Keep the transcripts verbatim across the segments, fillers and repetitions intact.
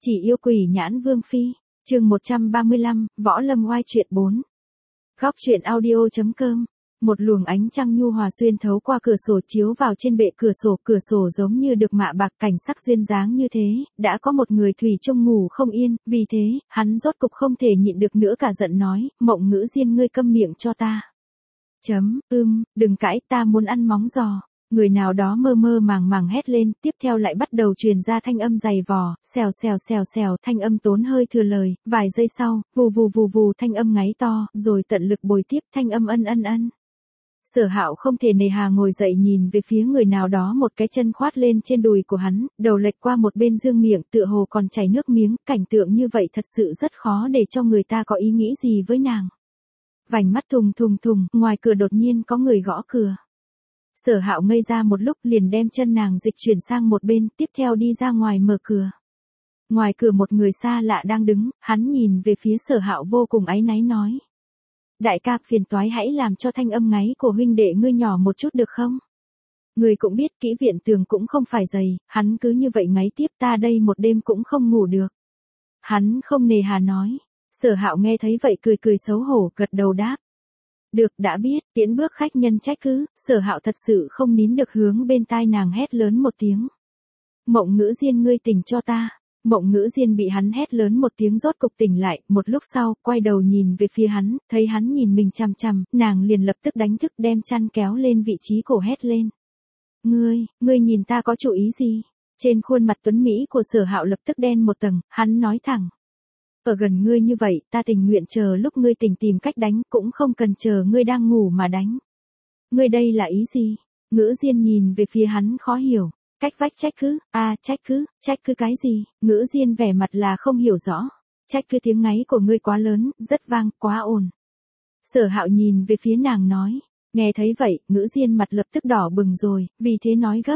Chỉ yêu quỷ nhãn vương phi, chương một trăm ba mươi lăm, Võ Lâm oai truyện bốn. Góc truyện audio.com. Một luồng ánh trăng nhu hòa xuyên thấu qua cửa sổ chiếu vào trên bệ cửa sổ, cửa sổ giống như được mạ bạc, cảnh sắc duyên dáng như thế, đã có một người thủy chung ngủ không yên, vì thế, hắn rốt cục không thể nhịn được nữa cả giận nói, Mộng Ngữ Diên ngươi câm miệng cho ta. Chấm, ưm, đừng cãi, ta muốn ăn móng giò. Người nào đó mơ mơ màng màng hét lên, tiếp theo lại bắt đầu truyền ra thanh âm dày vò, xèo xèo xèo xèo, thanh âm tốn hơi thừa lời, vài giây sau, vù vù vù vù thanh âm ngáy to, rồi tận lực bồi tiếp thanh âm ân ân ân. Sở Hạo không thể nề hà ngồi dậy nhìn về phía người nào đó, một cái chân khoát lên trên đùi của hắn, đầu lệch qua một bên dương miệng, tựa hồ còn chảy nước miếng, cảnh tượng như vậy thật sự rất khó để cho người ta có ý nghĩ gì với nàng. Vành mắt thùng thùng thùng, ngoài cửa đột nhiên có người gõ cửa. Sở Hạo ngây ra một lúc, liền đem chân nàng dịch chuyển sang một bên, tiếp theo đi ra ngoài mở cửa. Ngoài cửa một người xa lạ đang đứng, hắn nhìn về phía Sở Hạo vô cùng áy náy nói. Đại ca, phiền toái hãy làm cho thanh âm ngáy của huynh đệ ngươi nhỏ một chút được không? Ngươi cũng biết kỹ viện tường cũng không phải dày, hắn cứ như vậy ngáy tiếp ta đây một đêm cũng không ngủ được. Hắn không nề hà nói. Sở Hạo nghe thấy vậy cười cười xấu hổ, gật đầu đáp. Được, đã biết, tiễn bước khách nhân trách cứ. Sở Hạo thật sự không nín được hướng bên tai nàng hét lớn một tiếng. Mộng Ngữ Diên ngươi tỉnh cho ta. Mộng Ngữ Diên bị hắn hét lớn một tiếng rốt cục tỉnh lại, một lúc sau, quay đầu nhìn về phía hắn, thấy hắn nhìn mình chằm chằm, nàng liền lập tức đánh thức đem chăn kéo lên vị trí cổ hét lên. Ngươi, ngươi nhìn ta có chủ ý gì? Trên khuôn mặt tuấn Mỹ của Sở Hạo lập tức đen một tầng, hắn nói thẳng. Ở gần ngươi như vậy, ta tình nguyện chờ lúc ngươi tỉnh tìm cách đánh, cũng không cần chờ ngươi đang ngủ mà đánh. Ngươi đây là ý gì? Ngữ Diên nhìn về phía hắn khó hiểu. Cách vách trách cứ, à trách cứ, trách cứ cái gì? Ngữ Diên vẻ mặt là không hiểu rõ. Trách cứ tiếng ngáy của ngươi quá lớn, rất vang, quá ồn. Sở Hạo nhìn về phía nàng nói. Nghe thấy vậy, Ngữ Diên mặt lập tức đỏ bừng rồi, vì thế nói gấp.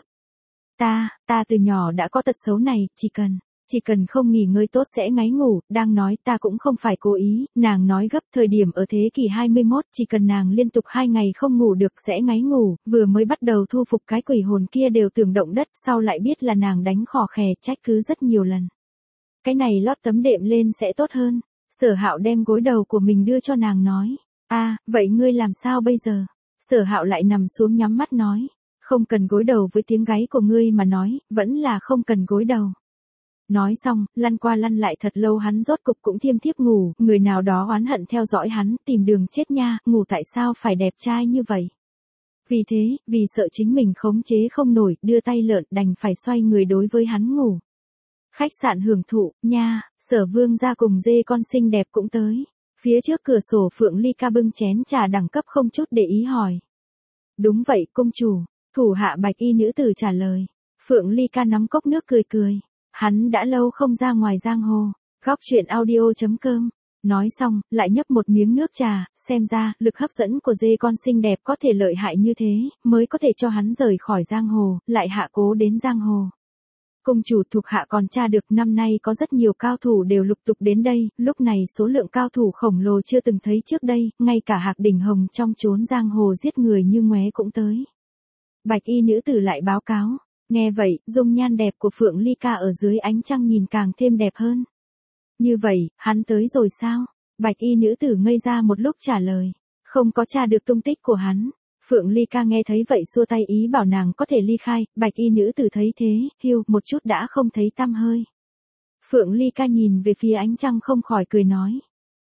Ta, ta từ nhỏ đã có tật xấu này, chỉ cần... Chỉ cần không nghỉ ngơi tốt sẽ ngáy ngủ, đang nói ta cũng không phải cố ý, nàng nói gấp thời điểm ở thế kỷ hai mươi mốt, chỉ cần nàng liên tục hai ngày không ngủ được sẽ ngáy ngủ, vừa mới bắt đầu thu phục cái quỷ hồn kia đều tưởng động đất, sau lại biết là nàng đánh khò khè trách cứ rất nhiều lần. Cái này lót tấm đệm lên sẽ tốt hơn. Sở Hạo đem gối đầu của mình đưa cho nàng nói, a, vậy ngươi làm sao bây giờ? Sở Hạo lại nằm xuống nhắm mắt nói, không cần gối đầu với tiếng gáy của ngươi mà nói, vẫn là không cần gối đầu. Nói xong, lăn qua lăn lại thật lâu hắn rốt cục cũng thiêm thiếp ngủ, người nào đó oán hận theo dõi hắn, tìm đường chết nha, ngủ tại sao phải đẹp trai như vậy. Vì thế, vì sợ chính mình khống chế không nổi, đưa tay lợn đành phải xoay người đối với hắn ngủ. Khách sạn hưởng thụ, nha, Sở Vương gia cùng dê con xinh đẹp cũng tới. Phía trước cửa sổ Phượng Ly Ca bưng chén trà đẳng cấp không chút để ý hỏi. Đúng vậy, công chủ, thủ hạ bạch y nữ tử trả lời. Phượng Ly Ca nắm cốc nước cười cười. Hắn đã lâu không ra ngoài giang hồ. Góc truyện audio.com. Nói xong, lại nhấp một miếng nước trà, xem ra, lực hấp dẫn của dê con xinh đẹp có thể lợi hại như thế, mới có thể cho hắn rời khỏi giang hồ, lại hạ cố đến giang hồ. Công chủ thuộc hạ còn tra được năm nay có rất nhiều cao thủ đều lục tục đến đây, lúc này số lượng cao thủ khổng lồ chưa từng thấy trước đây, ngay cả Hạc Đỉnh Hồng trong chốn giang hồ giết người như ngoé cũng tới. Bạch y nữ tử lại báo cáo. Nghe vậy, dung nhan đẹp của Phượng Ly Ca ở dưới ánh trăng nhìn càng thêm đẹp hơn. Như vậy, hắn tới rồi sao? Bạch y nữ tử ngây ra một lúc trả lời. Không có tra được tung tích của hắn. Phượng Ly Ca nghe thấy vậy xua tay ý bảo nàng có thể ly khai. Bạch y nữ tử thấy thế, hiu một chút đã không thấy tăm hơi. Phượng Ly Ca nhìn về phía ánh trăng không khỏi cười nói.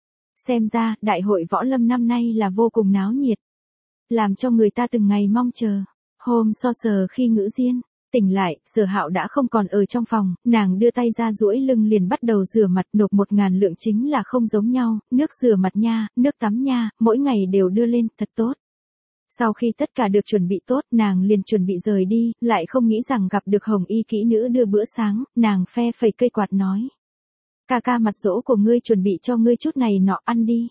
Xem ra, đại hội võ lâm năm nay là vô cùng náo nhiệt. Làm cho người ta từng ngày mong chờ. Hôm so sờ khi Ngữ Diên tỉnh lại, Sở Hạo đã không còn ở trong phòng, nàng đưa tay ra duỗi lưng liền bắt đầu rửa mặt, nộp một ngàn lượng chính là không giống nhau, nước rửa mặt nha, nước tắm nha, mỗi ngày đều đưa lên, thật tốt. Sau khi tất cả được chuẩn bị tốt, nàng liền chuẩn bị rời đi, lại không nghĩ rằng gặp được Hồng Y kỹ nữ đưa bữa sáng, nàng phe phẩy cây quạt nói. Ca ca mặt dỗ của ngươi chuẩn bị cho ngươi chút này nọ ăn đi.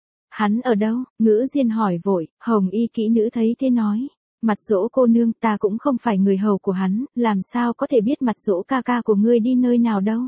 Hắn ở đâu? Ngữ Diên hỏi vội, Hồng Y kỹ nữ thấy thế nói. Mặt dỗ cô nương, ta cũng không phải người hầu của hắn, làm sao có thể biết mặt dỗ ca ca của ngươi đi nơi nào đâu.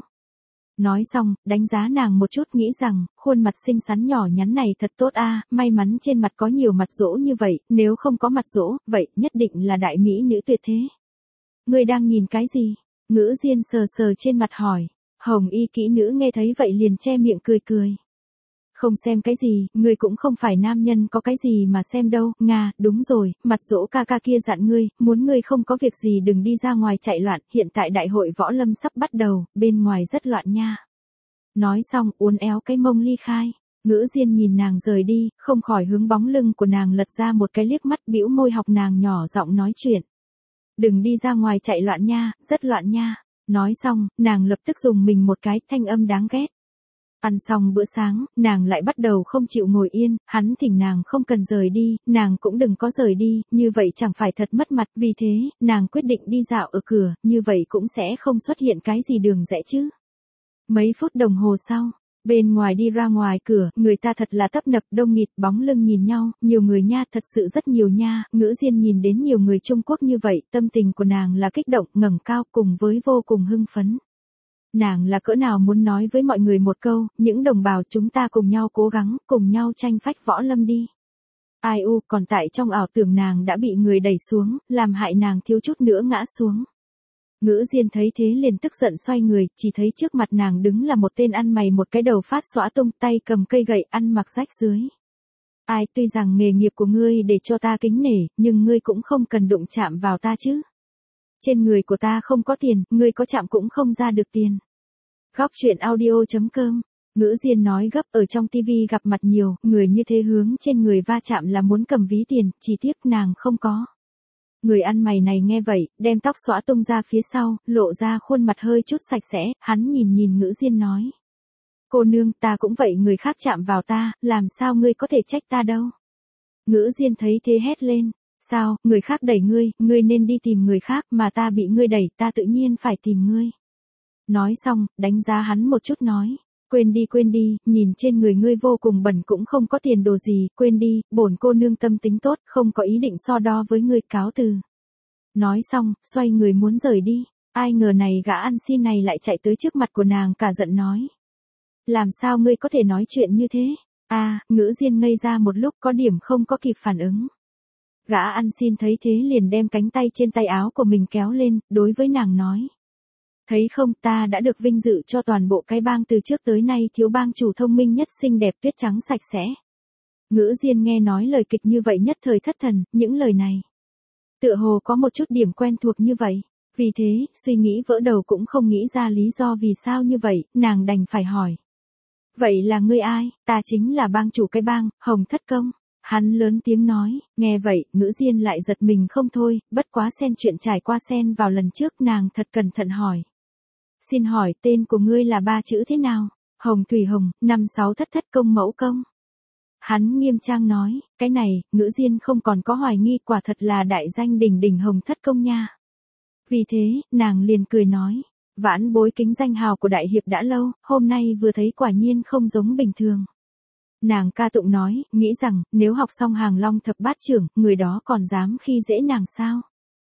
Nói xong, đánh giá nàng một chút nghĩ rằng, khuôn mặt xinh xắn nhỏ nhắn này thật tốt a, may mắn trên mặt có nhiều mặt dỗ như vậy, nếu không có mặt dỗ, vậy nhất định là đại mỹ nữ tuyệt thế. Ngươi đang nhìn cái gì? Ngữ Diên sờ sờ trên mặt hỏi. Hồng y kỹ nữ nghe thấy vậy liền che miệng cười cười. Không xem cái gì, ngươi cũng không phải nam nhân có cái gì mà xem đâu, Nga, đúng rồi, mặt dỗ ca ca kia dặn ngươi, muốn ngươi không có việc gì đừng đi ra ngoài chạy loạn, hiện tại đại hội võ lâm sắp bắt đầu, bên ngoài rất loạn nha. Nói xong, uốn éo cái mông ly khai. Ngữ Diên nhìn nàng rời đi, không khỏi hướng bóng lưng của nàng lật ra một cái liếc mắt, bĩu môi học nàng nhỏ giọng nói chuyện. Đừng đi ra ngoài chạy loạn nha, rất loạn nha. Nói xong, nàng lập tức dùng mình một cái, thanh âm đáng ghét. Ăn xong bữa sáng, nàng lại bắt đầu không chịu ngồi yên, hắn thỉnh nàng không cần rời đi, nàng cũng đừng có rời đi, như vậy chẳng phải thật mất mặt, vì thế, nàng quyết định đi dạo ở cửa, như vậy cũng sẽ không xuất hiện cái gì đường rẽ chứ. Mấy phút đồng hồ sau, bên ngoài đi ra ngoài cửa, người ta thật là tấp nập đông nghịt, bóng lưng nhìn nhau, nhiều người nha, thật sự rất nhiều nha. Ngữ Diên nhìn đến nhiều người Trung Quốc như vậy, tâm tình của nàng là kích động, ngẩng cao cùng với vô cùng hưng phấn. Nàng là cỡ nào muốn nói với mọi người một câu, những đồng bào chúng ta cùng nhau cố gắng, cùng nhau tranh phách võ lâm đi. Ai u, còn tại trong ảo tưởng nàng đã bị người đẩy xuống, làm hại nàng thiếu chút nữa ngã xuống. Ngữ Diên thấy thế liền tức giận xoay người, chỉ thấy trước mặt nàng đứng là một tên ăn mày một cái đầu phát xõa tung, tay cầm cây gậy, ăn mặc rách rưới. Ai, tuy rằng nghề nghiệp của ngươi để cho ta kính nể, nhưng ngươi cũng không cần đụng chạm vào ta chứ. Trên người của ta không có tiền, ngươi có chạm cũng không ra được tiền. Góc truyện audio chấm com. Ngữ Diên nói gấp, ở trong tivi gặp mặt nhiều, người như thế hướng trên người va chạm là muốn cầm ví tiền, chỉ tiếc nàng không có. Người ăn mày này nghe vậy, đem tóc xõa tung ra phía sau, lộ ra khuôn mặt hơi chút sạch sẽ, hắn nhìn nhìn Ngữ Diên nói. Cô nương, ta cũng vậy, người khác chạm vào ta, làm sao ngươi có thể trách ta đâu. Ngữ Diên thấy thế hét lên. Sao, người khác đẩy ngươi, ngươi nên đi tìm người khác, mà ta bị ngươi đẩy, ta tự nhiên phải tìm ngươi. Nói xong, đánh giá hắn một chút nói. Quên đi quên đi, nhìn trên người ngươi vô cùng bẩn cũng không có tiền đồ gì, quên đi, bổn cô nương tâm tính tốt, không có ý định so đo với ngươi, cáo từ. Nói xong, xoay người muốn rời đi, ai ngờ này gã ăn xin này lại chạy tới trước mặt của nàng cả giận nói. Làm sao ngươi có thể nói chuyện như thế? À, Ngữ Diên ngây ra một lúc có điểm không có kịp phản ứng. Gã ăn xin thấy thế liền đem cánh tay trên tay áo của mình kéo lên, đối với nàng nói. Thấy không, ta đã được vinh dự cho toàn bộ cái bang từ trước tới nay thiếu bang chủ thông minh nhất, xinh đẹp, tuyết trắng sạch sẽ. Ngữ Diên nghe nói lời kịch như vậy nhất thời thất thần, những lời này. Tựa hồ có một chút điểm quen thuộc như vậy. Vì thế, suy nghĩ vỡ đầu cũng không nghĩ ra lý do vì sao như vậy, nàng đành phải hỏi. Vậy là ngươi ai? Ta chính là bang chủ cái bang, Hồng Thất Công. Hắn lớn tiếng nói, nghe vậy, Ngữ Diên lại giật mình không thôi, bất quá xen chuyện trải qua xen vào lần trước, nàng thật cẩn thận hỏi. Xin hỏi tên của ngươi là ba chữ thế nào? Hồng Thủy Hồng, năm sáu thất thất công mẫu công. Hắn nghiêm trang nói, cái này, Ngữ Diên không còn có hoài nghi, quả thật là đại danh đỉnh đỉnh Hồng Thất Công nha. Vì thế, nàng liền cười nói, vãn bối kính danh hào của đại hiệp đã lâu, hôm nay vừa thấy quả nhiên không giống bình thường. Nàng ca tụng nói, nghĩ rằng, nếu học xong Hàng Long thập bát trưởng, người đó còn dám khi dễ nàng sao?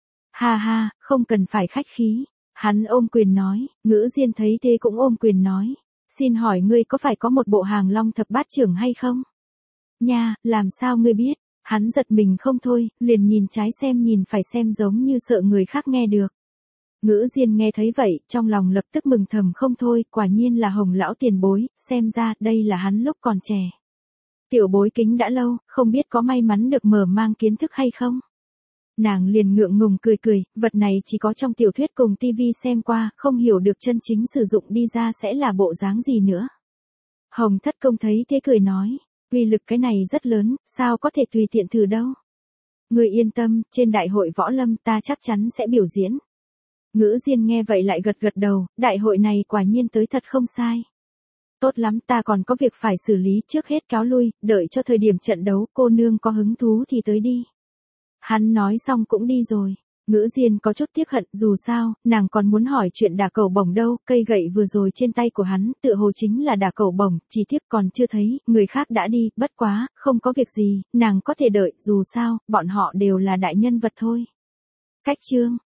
Ha ha, không cần phải khách khí. Hắn ôm quyền nói, Ngữ Diên thấy thế cũng ôm quyền nói. Xin hỏi ngươi có phải có một bộ Hàng Long thập bát trưởng hay không? Nha, làm sao ngươi biết? Hắn giật mình không thôi, liền nhìn trái xem nhìn phải xem giống như sợ người khác nghe được. Ngữ Diên nghe thấy vậy, trong lòng lập tức mừng thầm không thôi, quả nhiên là Hồng lão tiền bối, xem ra đây là hắn lúc còn trẻ. Tiểu bối kính đã lâu, không biết có may mắn được mở mang kiến thức hay không? Nàng liền ngượng ngùng cười cười, vật này chỉ có trong tiểu thuyết cùng tivi xem qua, không hiểu được chân chính sử dụng đi ra sẽ là bộ dáng gì nữa. Hồng Thất Công thấy thế cười nói, uy lực cái này rất lớn, sao có thể tùy tiện thử đâu. Người yên tâm, trên đại hội võ lâm ta chắc chắn sẽ biểu diễn. Ngữ Diên nghe vậy lại gật gật đầu, đại hội này quả nhiên tới thật không sai. Tốt lắm, ta còn có việc phải xử lý, trước hết cáo lui, đợi cho thời điểm trận đấu, cô nương có hứng thú thì tới đi. Hắn nói xong cũng đi rồi. Ngữ Diên có chút tiếc hận, dù sao, nàng còn muốn hỏi chuyện đả cẩu bổng đâu, cây gậy vừa rồi trên tay của hắn, tựa hồ chính là đả cẩu bổng, chỉ tiếc còn chưa thấy, người khác đã đi, bất quá, không có việc gì, nàng có thể đợi, dù sao, bọn họ đều là đại nhân vật thôi. Cách chương